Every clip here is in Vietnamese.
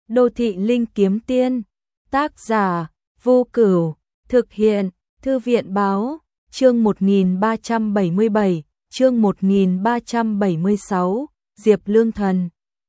Đô thị linh kiếm tiên. Tác giả Vô Cửu. Thực hiện Thư viện báo. Chương 1377, chương 1376, Diệp Lương Thần.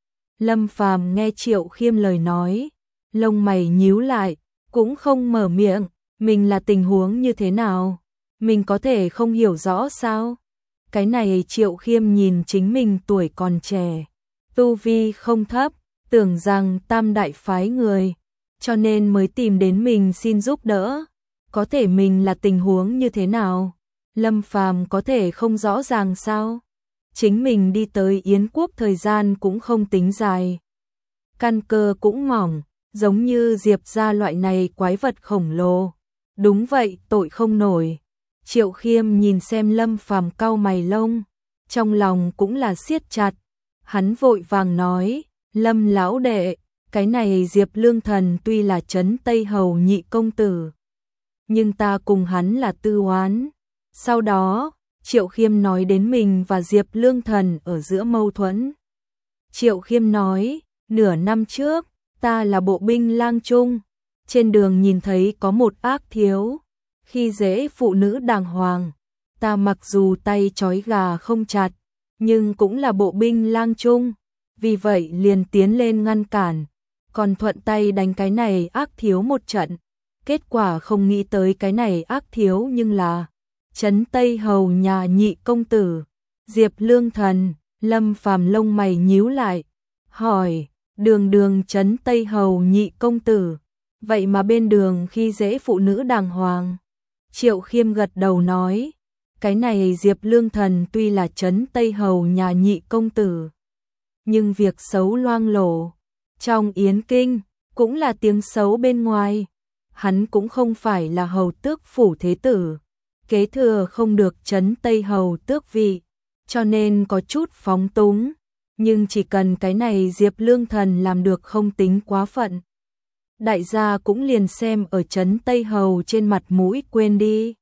Lâm Phàm nghe Triệu Khiêm lời nói, lông mày nhíu lại, cũng không mở miệng. Mình là tình huống như thế nào? Mình có thể không hiểu rõ sao? Cái này Triệu Khiêm nhìn chính mình tuổi còn trẻ, tu vi không thấp, tưởng rằng tam đại phái người, cho nên mới tìm đến mình xin giúp đỡ. Có thể mình là tình huống như thế nào? Lâm Phàm có thể không rõ ràng sao? Chính mình đi tới Yến Quốc thời gian cũng không tính dài. Căn cơ cũng mỏng, giống như Diệp gia loại này quái vật khổng lồ. Đúng vậy, tội không nổi. Triệu Khiêm nhìn xem Lâm Phàm cau mày lông, trong lòng cũng là siết chặt. Hắn vội vàng nói, Lâm lão đệ, cái này Diệp Lương Thần tuy là trấn Tây Hầu nhị công tử, nhưng ta cùng hắn là tư oán. Sau đó, Triệu Khiêm nói đến mình và Diệp Lương Thần ở giữa mâu thuẫn. Triệu Khiêm nói, nửa năm trước, ta là bộ binh lang trung, trên đường nhìn thấy có một ác thiếu, khi dễ phụ nữ đàng hoàng, ta mặc dù tay trói gà không chặt, nhưng cũng là bộ binh lang trung, vì vậy liền tiến lên ngăn cản, còn thuận tay đánh cái này ác thiếu một trận. Kết quả không nghĩ tới cái này ác thiếu nhưng là trấn Tây Hầu nhà nhị công tử, Diệp Lương Thần. Lâm Phàm lông mày nhíu lại, hỏi, đường trấn Tây Hầu nhị công tử, vậy mà bên đường khi dễ phụ nữ đàng hoàng? Triệu Khiêm gật đầu nói, cái này Diệp Lương Thần tuy là trấn Tây Hầu nhà nhị công tử, nhưng việc xấu loang lổ trong Yến Kinh, cũng là tiếng xấu bên ngoài. Hắn cũng không phải là hầu tước phủ thế tử, kế thừa không được trấn Tây Hầu tước vị, cho nên có chút phóng túng, nhưng chỉ cần cái này Diệp Lương Thần làm được không tính quá phận. Đại gia cũng liền xem ở trấn Tây Hầu trên mặt mũi quên đi.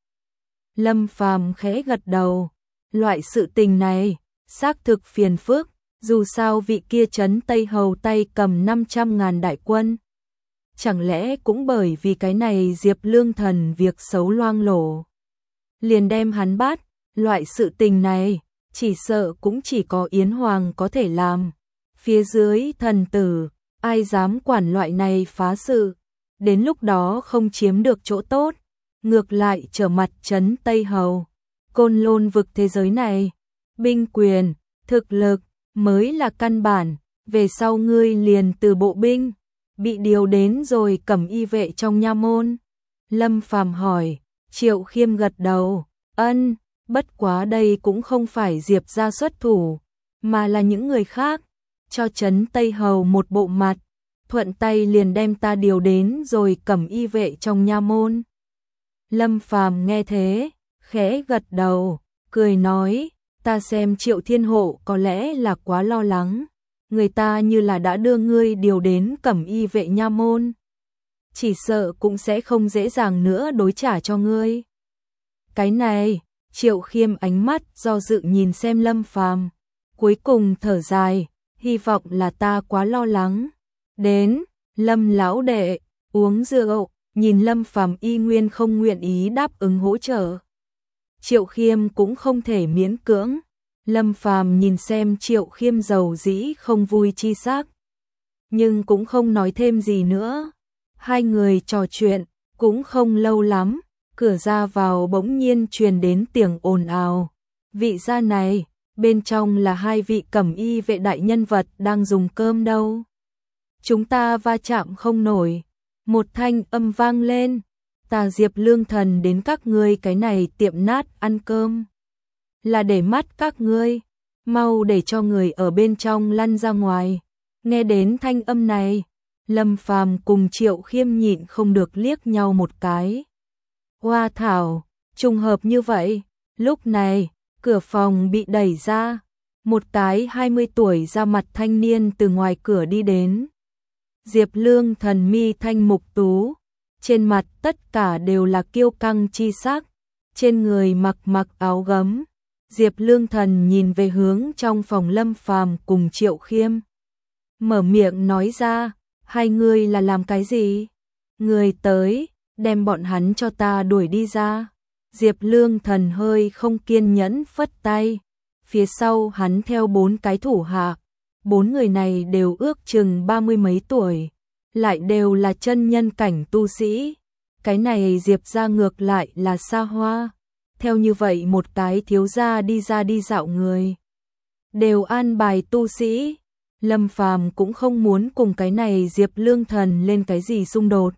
Lâm Phàm khẽ gật đầu, loại sự tình này, xác thực phiền phức, dù sao vị kia trấn Tây Hầu tay cầm 500.000 đại quân. Chẳng lẽ cũng bởi vì cái này Diệp Lương Thần việc xấu loang lổ, liền đem hắn bắt? Loại sự tình này, chỉ sợ cũng chỉ có Yến Hoàng có thể làm. Phía dưới thần tử, ai dám quản loại này phá sự, đến lúc đó không chiếm được chỗ tốt, ngược lại trở mặt trấn Tây Hầu. Côn Lôn vực thế giới này, binh quyền, thực lực mới là căn bản, về sau ngươi liền từ bộ binh bị điều đến rồi cẩm y vệ trong nha môn. Lâm Phàm hỏi. Triệu Khiêm gật đầu, ân, bất quá đây cũng không phải Diệp gia xuất thủ, mà là những người khác, cho trấn Tây Hầu một bộ mặt, thuận tay liền đem ta điều đến rồi cẩm y vệ trong nha môn. Lâm Phàm nghe thế, khẽ gật đầu, cười nói, ta xem Triệu Thiên Hộ có lẽ là quá lo lắng, người ta như là đã đưa ngươi điều đến cẩm y vệ nha môn, chỉ sợ cũng sẽ không dễ dàng nữa đối trả cho ngươi. Cái này, Triệu Khiêm ánh mắt do dự nhìn xem Lâm Phàm, cuối cùng thở dài, hy vọng là ta quá lo lắng. Đến, Lâm lão đệ, uống rượu. Nhìn Lâm Phàm y nguyên không nguyện ý đáp ứng hỗ trợ, Triệu Khiêm cũng không thể miễn cưỡng. Lâm Phàm nhìn xem Triệu Khiêm dầu dĩ không vui chi sắc, nhưng cũng không nói thêm gì nữa. Hai người trò chuyện cũng không lâu lắm, cửa ra vào bỗng nhiên truyền đến tiếng ồn ào. Vị gia này, bên trong là hai vị cẩm y vệ đại nhân vật đang dùng cơm đâu. Chúng ta va chạm không nổi. Một thanh âm vang lên, ta Diệp Lương Thần đến các ngươi cái này tiệm nát ăn cơm, là để mắt các ngươi, mau để cho người ở bên trong lăn ra ngoài. Nghe đến thanh âm này, Lâm Phàm cùng Triệu Khiêm nhịn không được liếc nhau một cái. Hoa thảo, trùng hợp như vậy. Lúc này, cửa phòng bị đẩy ra, một cái 20 tuổi ra mặt thanh niên từ ngoài cửa đi đến. Diệp Lương Thần mi thanh mục tú, trên mặt tất cả đều là kiêu căng chi sắc, trên người mặc áo gấm. Diệp Lương Thần nhìn về hướng trong phòng Lâm Phàm cùng Triệu Khiêm, mở miệng nói ra, Hai người là làm cái gì? Người tới, đem bọn hắn cho ta đuổi đi ra. Diệp Lương Thần hơi không kiên nhẫn phất tay. Phía sau hắn theo 4 cái thủ hạ. 4 người này đều ước chừng 30 mấy tuổi, lại đều là chân nhân cảnh tu sĩ. Cái này Diệp gia ngược lại là xa hoa. Theo như vậy một cái thiếu gia đi ra đi dạo người, đều an bài tu sĩ. Lâm Phàm cũng không muốn cùng cái này Diệp Lương Thần lên cái gì xung đột.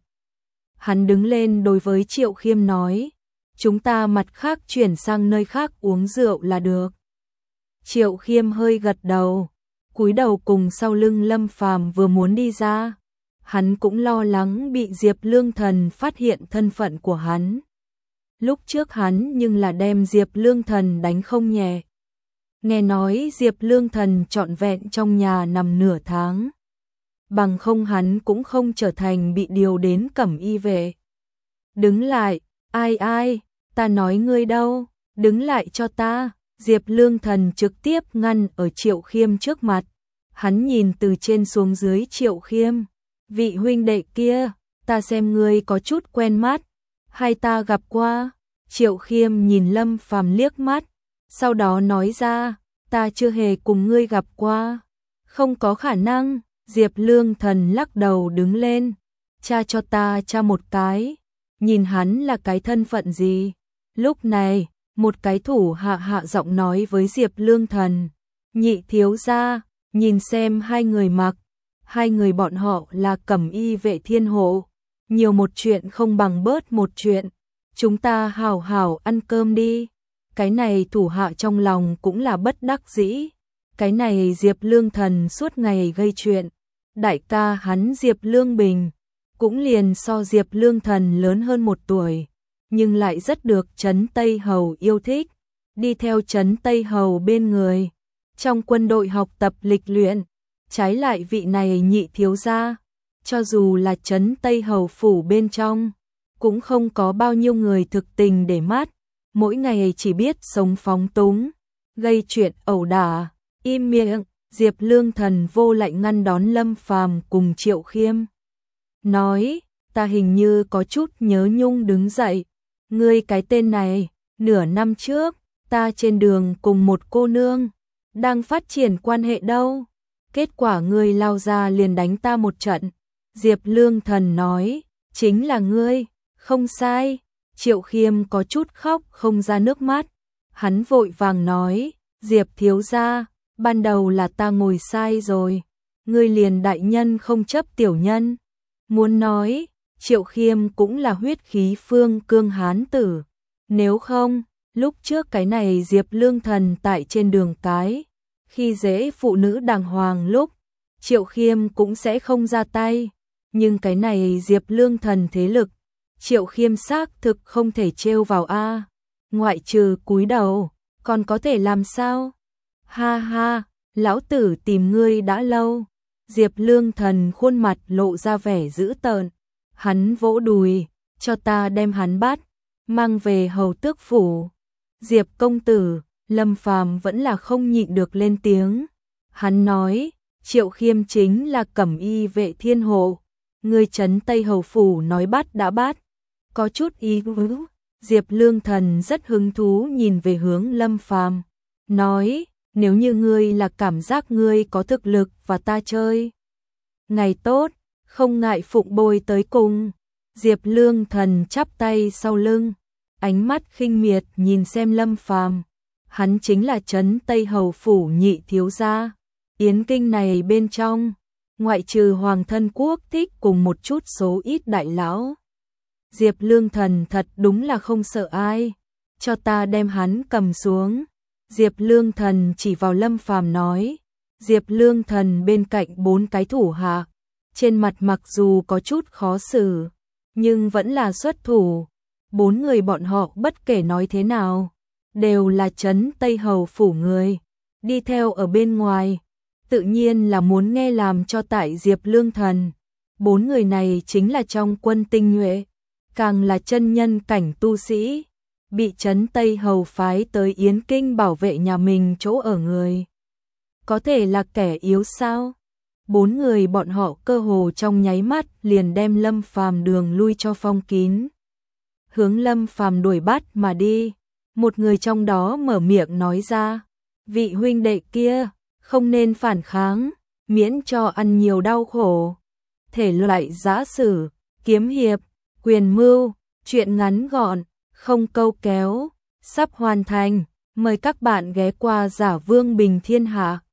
Hắn đứng lên đối với Triệu Khiêm nói, chúng ta mặt khác chuyển sang nơi khác uống rượu là được. Triệu Khiêm hơi gật đầu, cúi đầu cùng sau lưng Lâm Phàm vừa muốn đi ra. Hắn cũng lo lắng bị Diệp Lương Thần phát hiện thân phận của hắn. Lúc trước hắn nhưng là đem Diệp Lương Thần đánh không nhẹ. Nghe nói Diệp Lương Thần trọn vẹn trong nhà nằm nửa tháng. Bằng không hắn cũng không trở thành bị điều đến cẩm y vệ. Đứng lại, ai, ta nói ngươi đâu, đứng lại cho ta. Diệp Lương Thần trực tiếp ngăn ở Triệu Khiêm trước mặt. Hắn nhìn từ trên xuống dưới Triệu Khiêm. Vị huynh đệ kia, ta xem ngươi có chút quen mắt. Hai ta gặp qua. Triệu Khiêm nhìn Lâm Phàm liếc mắt. Sau đó nói ra, ta chưa hề cùng ngươi gặp qua. Không có khả năng. Diệp Lương Thần lắc đầu đứng lên. Cha cho ta cha một cái. Nhìn hắn là cái thân phận gì. Lúc này, một cái thủ hạ giọng nói với Diệp Lương Thần. Nhị thiếu gia, nhìn xem hai người mặc. Hai người bọn họ là cẩm y vệ thiên hộ. Nhiều một chuyện không bằng bớt một chuyện. Chúng ta hảo hảo ăn cơm đi. Cái này thủ hạ trong lòng cũng là bất đắc dĩ. Cái này Diệp Lương Thần suốt ngày gây chuyện. Đại ca hắn Diệp Lương Bình cũng liền so Diệp Lương Thần lớn hơn 1 tuổi, nhưng lại rất được Trấn Tây Hầu yêu thích, đi theo Trấn Tây Hầu bên người, trong quân đội học tập lịch luyện. Trái lại vị này nhị thiếu gia, cho dù là Trấn Tây Hầu phủ bên trong, cũng không có bao nhiêu người thực tình để mắt, mỗi ngày chỉ biết sống phóng túng, gây chuyện ẩu đả. Im miệng. Diệp Lương Thần vô lại ngăn đón Lâm Phàm cùng Triệu Khiêm. Nói, ta hình như có chút nhớ nhung đứng dậy. Ngươi cái tên này, nửa năm trước, ta trên đường cùng một cô nương, đang phát triển quan hệ đâu. Kết quả ngươi lao ra liền đánh ta một trận. Diệp Lương Thần nói, chính là ngươi, không sai. Triệu Khiêm có chút khóc không ra nước mắt. Hắn vội vàng nói, Diệp thiếu gia, ban đầu là ta ngồi sai rồi, ngươi liền đại nhân không chấp tiểu nhân. Muốn nói, Triệu Khiêm cũng là huyết khí phương cương hán tử. Nếu không, lúc trước cái này Diệp Lương Thần tại trên đường cái, khi dễ phụ nữ đàng hoàng lúc, Triệu Khiêm cũng sẽ không ra tay. Nhưng cái này Diệp Lương Thần thế lực, Triệu Khiêm xác thực không thể trêu vào a. Ngoại trừ cúi đầu, còn có thể làm sao? Ha ha, lão tử tìm ngươi đã lâu. Diệp Lương Thần khuôn mặt lộ ra vẻ dữ tợn. Hắn vỗ đùi, cho ta đem hắn bắt, mang về hầu tước phủ. Diệp công tử, Lâm Phàm vẫn là không nhịn được lên tiếng. Hắn nói, Triệu Khiêm chính là cẩm y vệ thiên hộ. Ngươi Trấn Tây Hầu phủ nói bắt đã bắt. Có chút ý vứ. Diệp Lương Thần rất hứng thú nhìn về hướng Lâm Phàm, nói, nếu như ngươi là cảm giác ngươi có thực lực và ta chơi. Ngày tốt, không ngại phụng bồi tới cùng. Diệp Lương Thần chắp tay sau lưng, ánh mắt khinh miệt nhìn xem Lâm Phàm. Hắn chính là Trấn Tây Hầu phủ nhị thiếu gia. Yến kinh này bên trong, ngoại trừ Hoàng thân quốc thích cùng một chút số ít đại lão, Diệp Lương Thần thật đúng là không sợ ai. Cho ta đem hắn cầm xuống. Diệp Lương Thần chỉ vào Lâm Phàm nói. Diệp Lương Thần bên cạnh 4 cái thủ hạ, trên mặt mặc dù có chút khó xử, nhưng vẫn là xuất thủ. 4 người bọn họ bất kể nói thế nào, đều là Trấn Tây Hầu phủ người, đi theo ở bên ngoài, tự nhiên là muốn nghe làm cho tại Diệp Lương Thần. 4 người này chính là trong quân tinh nhuệ, càng là chân nhân cảnh tu sĩ, bị Trấn Tây Hầu phái tới Yến Kinh bảo vệ nhà mình chỗ ở người. Có thể là kẻ yếu sao? 4 người bọn họ cơ hồ trong nháy mắt liền đem Lâm Phàm đường lui cho phong kín. Hướng Lâm Phàm đuổi bắt mà đi, một người trong đó mở miệng nói ra, vị huynh đệ kia, không nên phản kháng, miễn cho ăn nhiều đau khổ. Thể loại giã sử, kiếm hiệp, quyền mưu, truyện ngắn gọn, không câu kéo, sắp hoàn thành, mời các bạn ghé qua Giả Vương Bình Thiên Hạ.